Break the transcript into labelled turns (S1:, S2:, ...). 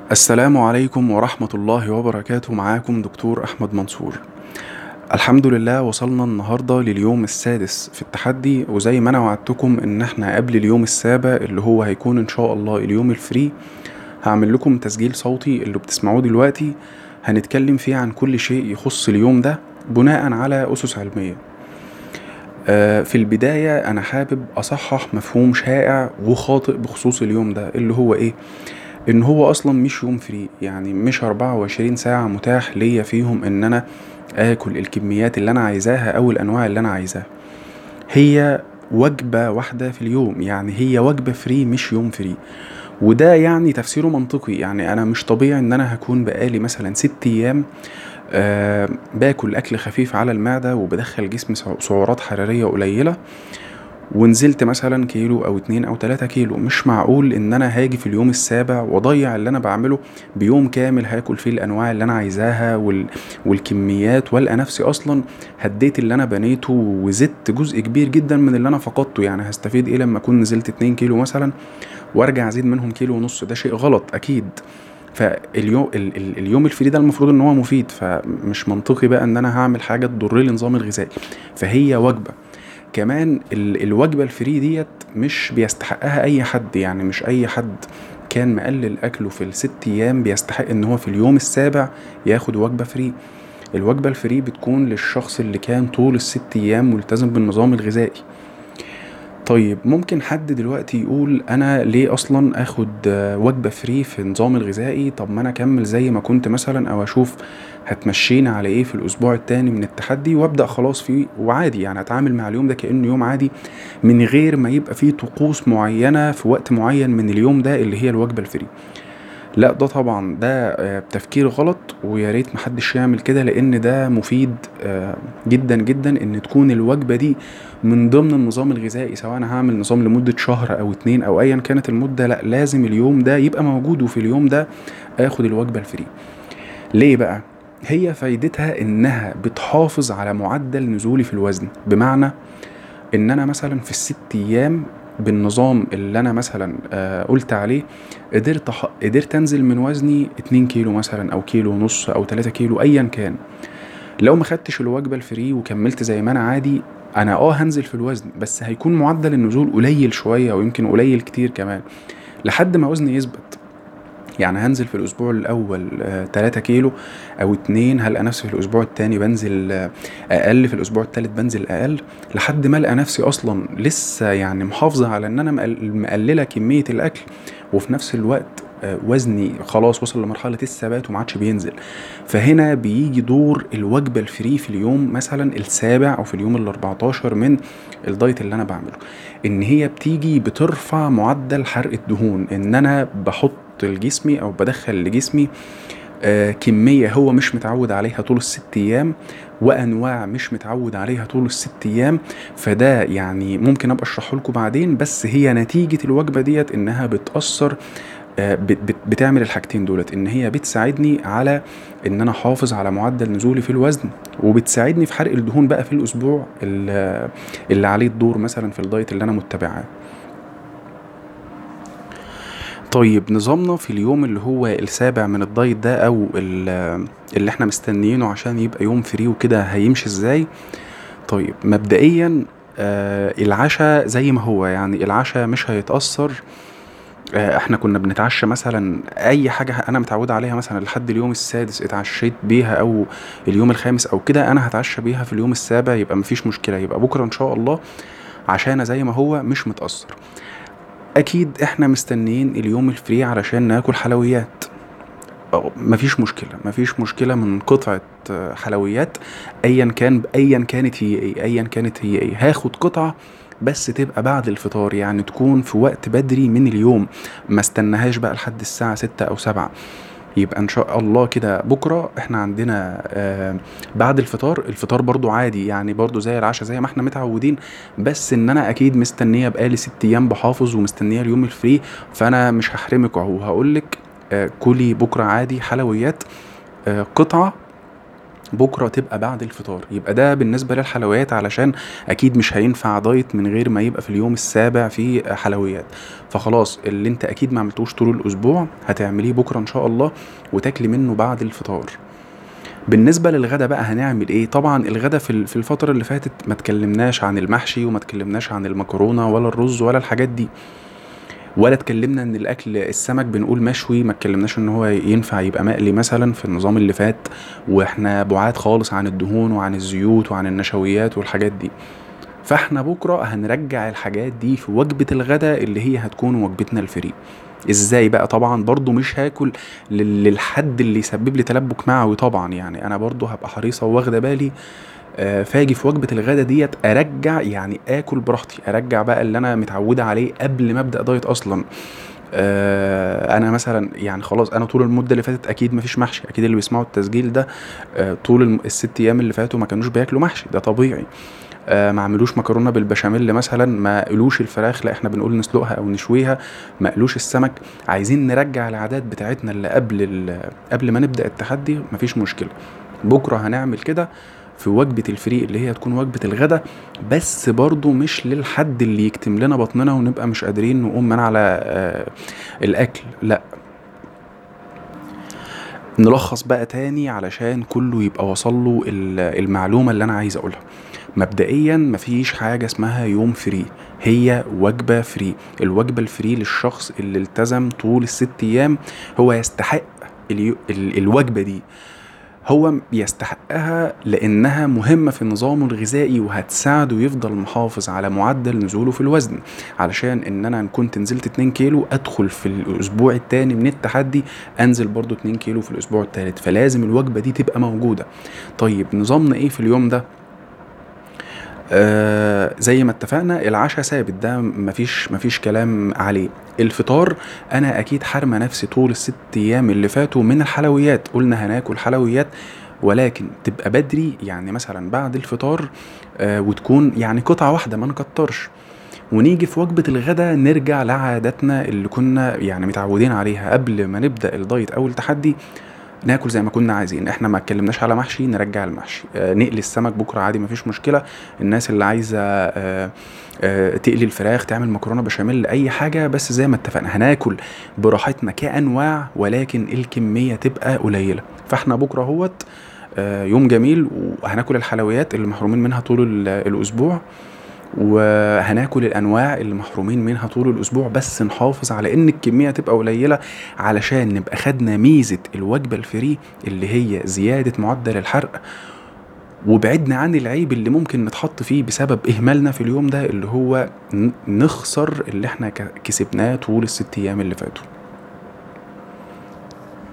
S1: السلام عليكم ورحمة الله وبركاته. معاكم دكتور أحمد منصور. الحمد لله وصلنا النهاردة لليوم السادس في التحدي، وزي ما أنا وعدتكم إن احنا قبل اليوم السابع اللي هو هيكون إن شاء الله اليوم الفري هعمل لكم تسجيل صوتي اللي بتسمعوه دلوقتي، هنتكلم فيه عن كل شيء يخص اليوم ده بناء على أسس علمية. في البداية أنا حابب أصحح مفهوم شائع وخاطئ بخصوص اليوم ده اللي هو إيه؟ ان هو اصلا مش يوم فري، يعني مش 24 ساعة متاح ليا فيهم ان انا اكل الكميات اللي انا عايزاها او الانواع اللي انا عايزاها. هي وجبة واحدة في اليوم، يعني هي وجبة فري مش يوم فري. وده يعني تفسيره منطقي، يعني انا مش طبيعي ان انا هكون بقالي مثلا 6 ايام باكل اكل خفيف على المعدة وبدخل جسمي سعرات حرارية قليلة، ونزلت مثلا كيلو او 2 او 3 كيلو. مش معقول ان انا هاجي في اليوم السابع واضيع اللي انا بعمله بيوم كامل هاكل فيه الانواع اللي انا عايزاها والكميات، والقى نفسي اصلا هديت اللي انا بنيته وزدت جزء كبير جدا من اللي انا فقدته. يعني هستفيد ايه لما اكون نزلت 2 كيلو مثلا وارجع ازيد منهم كيلو ونص؟ ده شيء غلط اكيد. فاليوم اليوم الفري ده المفروض ان هو مفيد، فمش منطقي بقى ان انا هعمل حاجه تضر لي النظام الغذائي. فهي وجبه. كمان الوجبة الفري ديت مش بيستحقها أي حد، يعني مش أي حد كان مقلل أكله في ال6 أيام بيستحق إن هو في اليوم السابع ياخد وجبة فري. الوجبة الفري بتكون للشخص اللي كان طول ال6 أيام ملتزم بالنظام الغذائي. طيب ممكن حد دلوقتي يقول انا ليه اصلا اخد وجبة فري في النظام الغذائي؟ طب ما انا اكمل زي ما كنت مثلا، او اشوف هتمشينا على ايه في الاسبوع التاني من التحدي وابدأ خلاص فيه وعادي، يعني اتعامل مع اليوم ده كأنه يوم عادي من غير ما يبقى فيه طقوس معينة في وقت معين من اليوم ده اللي هي الوجبة الفري. لا، ده طبعا ده تفكير غلط، ويا ريت محدش يعمل كده، لان ده مفيد جدا جدا ان تكون الوجبة دي من ضمن النظام الغذائي. سواء انا هعمل نظام لمدة شهر او 2 او ايا كانت المدة، لا لازم اليوم ده يبقى موجود، وفي اليوم ده اخد الوجبة الفري. ليه بقى؟ هي فايدتها انها بتحافظ على معدل نزولي في الوزن. بمعنى ان انا مثلا في ال6 ايام بالنظام اللي انا مثلا قلت عليه قدرت انزل من وزني 2 كيلو مثلا او كيلو ونص او 3 كيلو ايا كان. لو ما خدتش الوجبة الفري وكملت زي ما انا عادي، انا هنزل في الوزن، بس هيكون معدل النزول قليل شوية او يمكن قليل كتير كمان لحد ما وزني يثبت. يعني هنزل في الأسبوع الأول 3 كيلو أو 2، هلقى نفسي في الأسبوع التاني بنزل أقل، في الأسبوع التالت بنزل أقل، لحد ما ألقى نفسي أصلا لسه يعني محافظة على إن أنا مقللة كمية الأكل، وفي نفس الوقت وزني خلاص وصل لمرحلة الثبات وما عادش بينزل. فهنا بيجي دور الوجبة الفري في اليوم مثلا السابع أو في اليوم ال14 من الدايت اللي أنا بعمله، إن هي بتيجي بترفع معدل حرق الدهون. إن أنا بحط لجسمي او بدخل لجسمي كمية هو مش متعود عليها طول ال6 ايام، وانواع مش متعود عليها طول ال6 ايام. فده يعني ممكن ابقى اشرحه لكم بعدين، بس هي نتيجة الوجبة ديت انها بتأثر بتعمل الحاجتين دولت، ان هي بتساعدني على ان انا احافظ على معدل نزولي في الوزن، وبتساعدني في حرق الدهون بقى في الاسبوع اللي عليه الدور مثلا في الدايت اللي انا متبعاه. طيب نظامنا في اليوم اللي هو السابع من الدايت ده او اللي احنا مستنيينه عشان يبقى يوم فري وكده هيمشي ازاي؟ طيب مبدئيا العشاء زي ما هو، يعني العشاء مش هيتأثر. احنا كنا بنتعشى مثلا اي حاجة انا متعود عليها مثلا لحد اليوم السادس اتعشيت بيها، او اليوم الخامس او كده انا هتعشى بيها في اليوم السابع، يبقى مفيش مشكلة، يبقى بكرة ان شاء الله عشان زي ما هو مش متأثر. اكيد احنا مستنيين اليوم الفري علشان ناكل حلويات. مفيش مشكلة، مفيش مشكلة من قطعة حلويات ايا كانت هي ايه، هاخد قطعة بس تبقى بعد الفطار، يعني تكون في وقت بدري من اليوم، ما استناهاش بقى لحد الساعة 6 او 7. يبقى ان شاء الله كده بكرة احنا عندنا بعد الفطار برضو عادي، يعني برضو زي العشاء زي ما احنا متعودين، بس ان انا اكيد مستنية بقالي 6 ايام بحافظ ومستنية اليوم الفري، فانا مش هحرمك اهو، هقولك كلي بكرة عادي حلويات قطعة بكرة تبقى بعد الفطار. يبقى ده بالنسبة للحلويات، علشان أكيد مش هينفع دايت من غير ما يبقى في اليوم السابع في حلويات. فخلاص اللي انت أكيد ما عملتوش طول الأسبوع هتعمليه بكرة إن شاء الله، وتاكلي منه بعد الفطار. بالنسبة للغدا بقى هنعمل ايه؟ طبعا الغدا في الفترة اللي فاتت ما تكلمناش عن المحشي، وما تكلمناش عن المكرونة ولا الرز ولا الحاجات دي، ولا اتكلمنا ان الاكل السمك بنقول مشوي، ما اتكلمناش ان هو ينفع يبقى مقلي مثلا في النظام اللي فات، واحنا بعاد خالص عن الدهون وعن الزيوت وعن النشويات والحاجات دي. فاحنا بكرة هنرجع الحاجات دي في وجبة الغداء اللي هي هتكون وجبتنا الفري. ازاي بقى؟ طبعا برضو مش هاكل للحد اللي يسبب لي تلبك معوي طبعا، يعني انا برضو هبقى حريصة واخدة بالي. فاجي في وجبة الغدا ديت ارجع، يعني اكل براحتي، ارجع بقى اللي انا متعودة عليه قبل ما ابدأ دايت اصلا. انا مثلا يعني خلاص، انا طول المده اللي فاتت اكيد مفيش محشي، اكيد اللي بيسمعوا التسجيل ده طول الست ايام اللي فاتوا ما كانوش بياكلوا محشي، ده طبيعي. ما عملوش مكرونه بالبشاميل مثلا، ما قلوش الفراخ، لا احنا بنقول نسلقها او نشويها، ما قلوش السمك. عايزين نرجع العادات بتاعتنا اللي قبل ما نبدا التحدي، مفيش مشكله. بكره هنعمل كده في وجبة الفري اللي هي تكون وجبة الغدا، بس برضو مش للحد اللي يكتم لنا بطننا ونبقى مش قادرين نقوم من على الأكل، لا. نلخص بقى تاني علشان كله يبقى وصله المعلومة اللي أنا عايز أقولها. مبدئيا مفيش حاجة اسمها يوم فري، هي وجبة فري. الوجبة الفري للشخص اللي التزم طول الست أيام، هو يستحق الوجبة دي، هو يستحقها لأنها مهمة في نظامه الغذائي، وهتساعده يفضل محافظ على معدل نزوله في الوزن. علشان ان انا كنت نزلت 2 كيلو، ادخل في الاسبوع التاني من التحدي انزل برضو 2 كيلو في الاسبوع التالت، فلازم الوجبة دي تبقى موجودة. طيب نظامنا ايه في اليوم ده؟ زي ما اتفقنا العشاء ثابت، ده مفيش كلام عليه. الفطار انا اكيد حارمه نفسي طول الست ايام اللي فاتوا من الحلويات، قلنا هناكل حلويات ولكن تبقى بدري، يعني مثلا بعد الفطار وتكون يعني قطعة واحدة ما نكترش. ونيجي في وجبة الغدا نرجع لعاداتنا اللي كنا يعني متعودين عليها قبل ما نبدأ الدايت او التحدي، ناكل زي ما كنا عايزين. احنا ما اتكلمناش على محشي، نرجع المحشي. نقلي السمك بكره عادي مفيش مشكله. الناس اللي عايزه تقلي الفراخ، تعمل مكرونه بشاميل، اي حاجه، بس زي ما اتفقنا هناكل براحتنا كانواع، ولكن الكميه تبقى قليله. فاحنا بكره اهوت يوم جميل، وهناكل الحلويات اللي محرومين منها طول الاسبوع، وهناكل الانواع اللي محرومين منها طول الاسبوع، بس نحافظ على ان الكميه تبقى قليله، علشان نبقى خدنا ميزه الوجبه الفري اللي هي زياده معدل الحرق، وبعدنا عن العيب اللي ممكن نتحط فيه بسبب اهمالنا في اليوم ده، اللي هو نخسر اللي احنا كسبناه طول الست ايام اللي فاتوا.